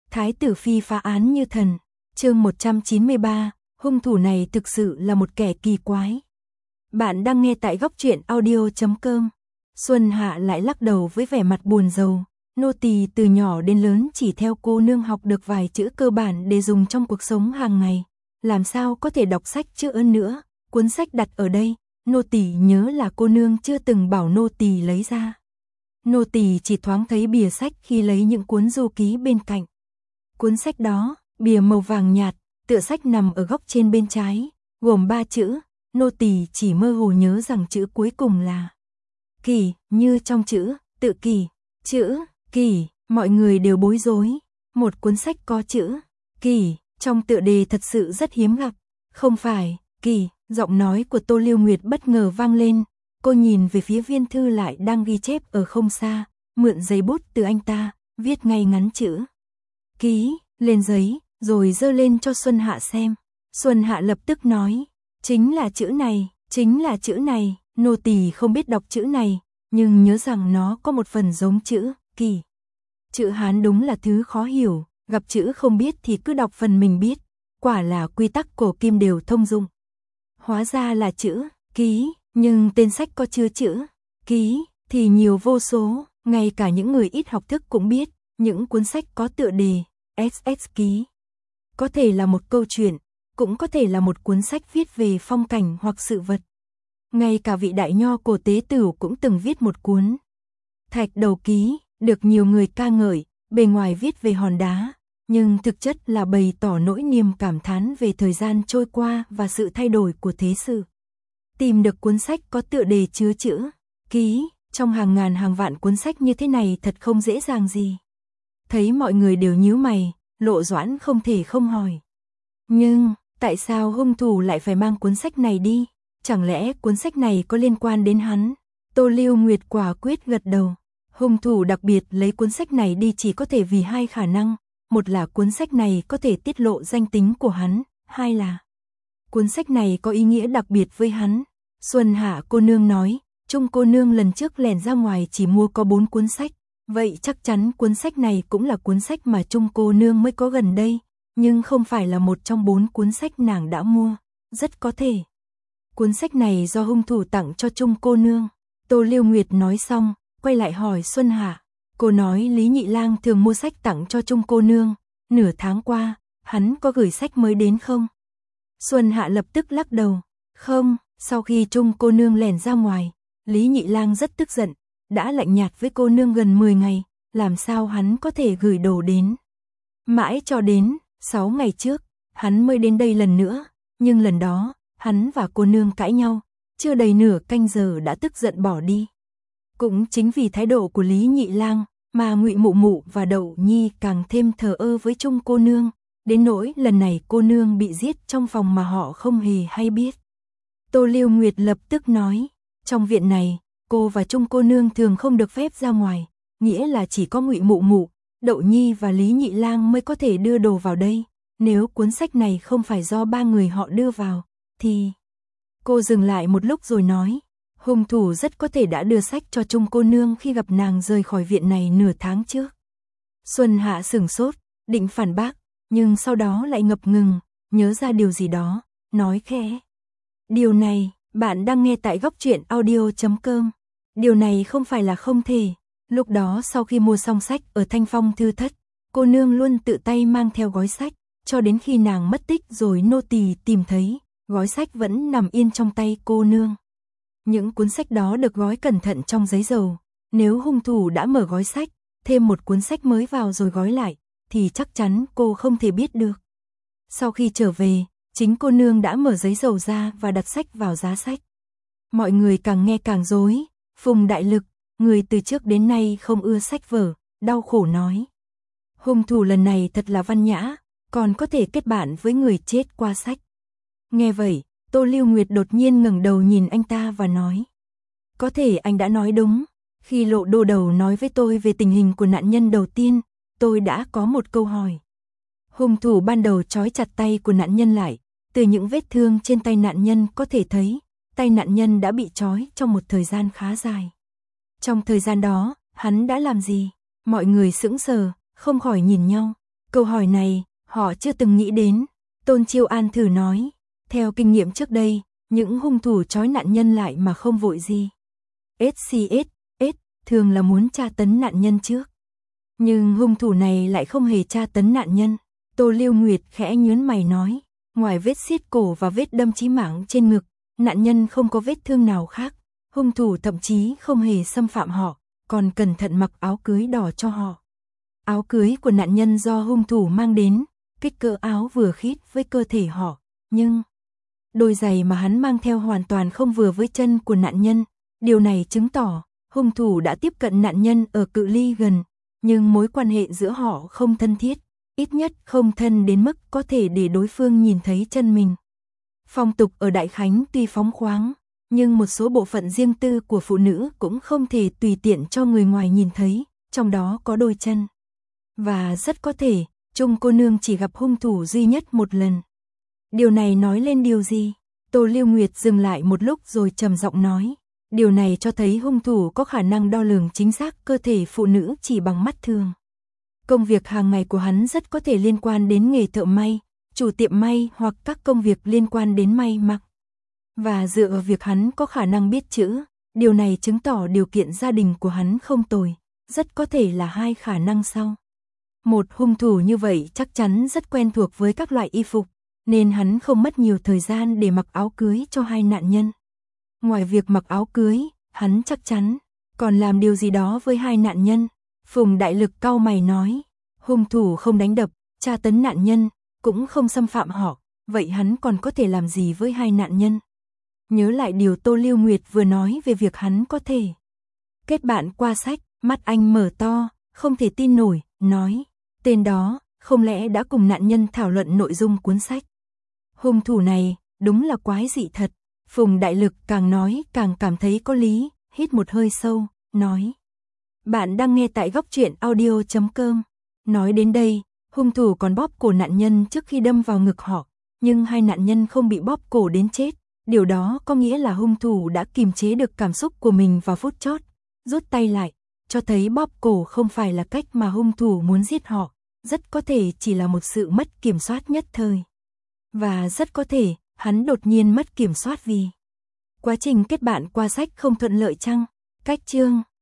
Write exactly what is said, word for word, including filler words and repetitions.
Thái tử phi phá án như thần. Chương một trăm chín mươi ba, hung thủ này thực sự là một kẻ kỳ quái. Bạn đang nghe tại góc truyện audio chấm com. Xuân Hạ lại lắc đầu với vẻ mặt buồn rầu. Nô tỳ từ nhỏ đến lớn chỉ theo cô nương học được vài chữ cơ bản để dùng trong cuộc sống hàng ngày. Làm sao có thể đọc sách chữ ơn nữa. Cuốn sách đặt ở đây, nô tỳ nhớ là cô nương chưa từng bảo nô tỳ lấy ra. Nô tỳ chỉ thoáng thấy bìa sách khi lấy những cuốn du ký bên cạnh. Cuốn sách đó, bìa màu vàng nhạt, tựa sách nằm ở góc trên bên trái, gồm ba chữ, nô tỳ chỉ mơ hồ nhớ rằng chữ cuối cùng là kỳ, như trong chữ, tự kỳ, chữ, kỳ, mọi người đều bối rối. Một cuốn sách có chữ, kỳ, trong tựa đề thật sự rất hiếm gặp. Không phải, kỳ, giọng nói của Tô Lưu Nguyệt bất ngờ vang lên. Cô nhìn về phía viên thư lại đang ghi chép ở không xa, mượn giấy bút từ anh ta, viết ngay ngắn chữ ký lên giấy, rồi giơ lên cho Xuân Hạ xem. Xuân Hạ lập tức nói, chính là chữ này, chính là chữ này. Nô tỳ không biết đọc chữ này, nhưng nhớ rằng nó có một phần giống chữ kỳ. Chữ Hán đúng là thứ khó hiểu, gặp chữ không biết thì cứ đọc phần mình biết, quả là quy tắc cổ kim đều thông dụng. Hóa ra là chữ ký, nhưng tên sách có chứa chữ ký thì nhiều vô số, ngay cả những người ít học thức cũng biết, những cuốn sách có tựa đề ét ét ký có thể là một câu chuyện, cũng có thể là một cuốn sách viết về phong cảnh hoặc sự vật. Ngay cả vị đại nho cổ Tế Tửu cũng từng viết một cuốn Thạch Đầu Ký, được nhiều người ca ngợi, bề ngoài viết về hòn đá, nhưng thực chất là bày tỏ nỗi niềm cảm thán về thời gian trôi qua và sự thay đổi của thế sự. Tìm được cuốn sách có tựa đề chứa chữ ký trong hàng ngàn hàng vạn cuốn sách như thế này thật không dễ dàng gì. Thấy mọi người đều nhíu mày, Lộ Doãn không thể không hỏi. Nhưng, tại sao hung thủ lại phải mang cuốn sách này đi? Chẳng lẽ cuốn sách này có liên quan đến hắn? Tô Lưu Nguyệt quả quyết gật đầu. Hung thủ đặc biệt lấy cuốn sách này đi chỉ có thể vì hai khả năng. Một là cuốn sách này có thể tiết lộ danh tính của hắn, hai là cuốn sách này có ý nghĩa đặc biệt với hắn. Xuân Hạ cô nương nói, Trung cô nương lần trước lẻn ra ngoài chỉ mua có bốn cuốn sách. Vậy chắc chắn cuốn sách này cũng là cuốn sách mà Trung cô nương mới có gần đây, nhưng không phải là một trong bốn cuốn sách nàng đã mua. Rất có thể cuốn sách này do hung thủ tặng cho Trung cô nương. Tô Lưu Nguyệt nói xong, quay lại hỏi Xuân Hạ. Cô nói Lý Nhị Lang thường mua sách tặng cho Trung cô nương, nửa tháng qua, hắn có gửi sách mới đến không? Xuân Hạ lập tức lắc đầu. Không, sau khi Trung cô nương lẻn ra ngoài, Lý Nhị Lang rất tức giận, đã lạnh nhạt với cô nương gần mười ngày, làm sao hắn có thể gửi đồ đến. Mãi cho đến sáu ngày trước, hắn mới đến đây lần nữa, nhưng lần đó, hắn và cô nương cãi nhau, chưa đầy nửa canh giờ đã tức giận bỏ đi. Cũng chính vì thái độ của Lý Nhị Lang, mà Ngụy Mụ Mụ và Đậu Nhi càng thêm thờ ơ với Trung cô nương, đến nỗi lần này cô nương bị giết trong phòng mà họ không hề hay biết. Tô Lưu Nguyệt lập tức nói, trong viện này, cô và Trung cô nương thường không được phép ra ngoài, nghĩa là chỉ có Ngụy Mụ Mụ, Đậu Nhi và Lý Nhị Lang mới có thể đưa đồ vào đây. Nếu cuốn sách này không phải do ba người họ đưa vào, thì... Cô dừng lại một lúc rồi nói, hung thủ rất có thể đã đưa sách cho Trung cô nương khi gặp nàng rời khỏi viện này nửa tháng trước. Xuân Hạ sửng sốt, định phản bác, nhưng sau đó lại ngập ngừng, nhớ ra điều gì đó, nói khẽ. Điều này, bạn đang nghe tại góc truyện audio chấm com. Điều này không phải là không thể. Lúc đó sau khi mua xong sách ở Thanh Phong thư thất, cô nương luôn tự tay mang theo gói sách, cho đến khi nàng mất tích rồi nô tỳ tìm thấy, gói sách vẫn nằm yên trong tay cô nương. Những cuốn sách đó được gói cẩn thận trong giấy dầu, nếu hung thủ đã mở gói sách, thêm một cuốn sách mới vào rồi gói lại, thì chắc chắn cô không thể biết được. Sau khi trở về, chính cô nương đã mở giấy dầu ra và đặt sách vào giá sách. Mọi người càng nghe càng rối. Phùng Đại Lực, người từ trước đến nay không ưa sách vở, đau khổ nói. Hung thủ lần này thật là văn nhã, còn có thể kết bạn với người chết qua sách. Nghe vậy, Tô Lưu Nguyệt đột nhiên ngẩng đầu nhìn anh ta và nói. Có thể anh đã nói đúng, khi Lộ Đô Đầu nói với tôi về tình hình của nạn nhân đầu tiên, tôi đã có một câu hỏi. Hung thủ ban đầu trói chặt tay của nạn nhân lại, từ những vết thương trên tay nạn nhân có thể thấy, tay nạn nhân đã bị trói trong một thời gian khá dài. Trong thời gian đó, hắn đã làm gì? Mọi người sững sờ, không khỏi nhìn nhau. Câu hỏi này, họ chưa từng nghĩ đến. Tôn Chiêu An thử nói, theo kinh nghiệm trước đây, những hung thủ trói nạn nhân lại mà không vội gì. ét xê ét, S, thường là muốn tra tấn nạn nhân trước. Nhưng hung thủ này lại không hề tra tấn nạn nhân. Tô Lưu Nguyệt khẽ nhướng mày nói, ngoài vết xiết cổ và vết đâm chí mạng trên ngực, nạn nhân không có vết thương nào khác. Hung thủ thậm chí không hề xâm phạm họ, còn cẩn thận mặc áo cưới đỏ cho họ. Áo cưới của nạn nhân do hung thủ mang đến, kích cỡ áo vừa khít với cơ thể họ, nhưng đôi giày mà hắn mang theo hoàn toàn không vừa với chân của nạn nhân. Điều này chứng tỏ hung thủ đã tiếp cận nạn nhân ở cự ly gần, nhưng mối quan hệ giữa họ không thân thiết, ít nhất không thân đến mức có thể để đối phương nhìn thấy chân mình. Phong tục ở Đại Khánh tuy phóng khoáng, nhưng một số bộ phận riêng tư của phụ nữ cũng không thể tùy tiện cho người ngoài nhìn thấy, trong đó có đôi chân. Và rất có thể, Trung cô nương chỉ gặp hung thủ duy nhất một lần. Điều này nói lên điều gì? Tô Lưu Nguyệt dừng lại một lúc rồi trầm giọng nói. Điều này cho thấy hung thủ có khả năng đo lường chính xác cơ thể phụ nữ chỉ bằng mắt thường. Công việc hàng ngày của hắn rất có thể liên quan đến nghề thợ may, chủ tiệm may hoặc các công việc liên quan đến may mặc. Và dựa vào việc hắn có khả năng biết chữ, điều này chứng tỏ điều kiện gia đình của hắn không tồi, rất có thể là hai khả năng sau. Một hung thủ như vậy chắc chắn rất quen thuộc với các loại y phục, nên hắn không mất nhiều thời gian để mặc áo cưới cho hai nạn nhân. Ngoài việc mặc áo cưới, hắn chắc chắn còn làm điều gì đó với hai nạn nhân. Phùng Đại Lực cau mày nói, hung thủ không đánh đập, tra tấn nạn nhân, cũng không xâm phạm họ, vậy hắn còn có thể làm gì với hai nạn nhân? Nhớ lại điều Tô Lưu Nguyệt vừa nói về việc hắn có thể kết bạn qua sách, mắt anh mở to, không thể tin nổi, nói, tên đó, không lẽ đã cùng nạn nhân thảo luận nội dung cuốn sách? Hung thủ này, đúng là quái dị thật. Phùng Đại Lực càng nói càng cảm thấy có lý, hít một hơi sâu, nói. Bạn đang nghe tại góc truyện audio chấm com. Nói đến đây, hung thủ còn bóp cổ nạn nhân trước khi đâm vào ngực họ, nhưng hai nạn nhân không bị bóp cổ đến chết. Điều đó có nghĩa là hung thủ đã kiềm chế được cảm xúc của mình vào phút chót, rút tay lại, cho thấy bóp cổ không phải là cách mà hung thủ muốn giết họ, rất có thể chỉ là một sự mất kiểm soát nhất thời. Và rất có thể, hắn đột nhiên mất kiểm soát vì quá trình kết bạn qua sách không thuận lợi chăng? Cách chương